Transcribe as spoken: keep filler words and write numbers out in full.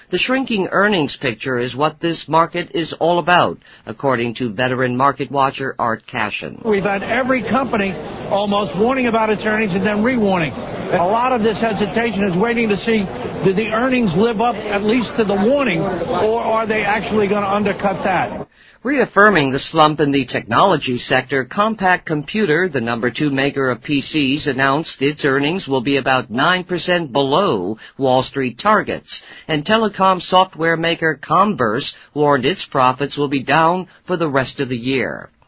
The shrinking earnings picture is what this market is all about, according to veteran market watcher Art Cashin. We've had every company almost warning about its earnings and then re-warning. A lot of this hesitation is waiting to see, do the earnings live up at least to the warning, or are they actually going to undercut that? Reaffirming the slump in the technology sector, Compaq Computer, the number two maker of P Cs, announced its earnings will be about nine percent below Wall Street targets. And telecom software maker Comverse warned its profits will be down for the rest of the year.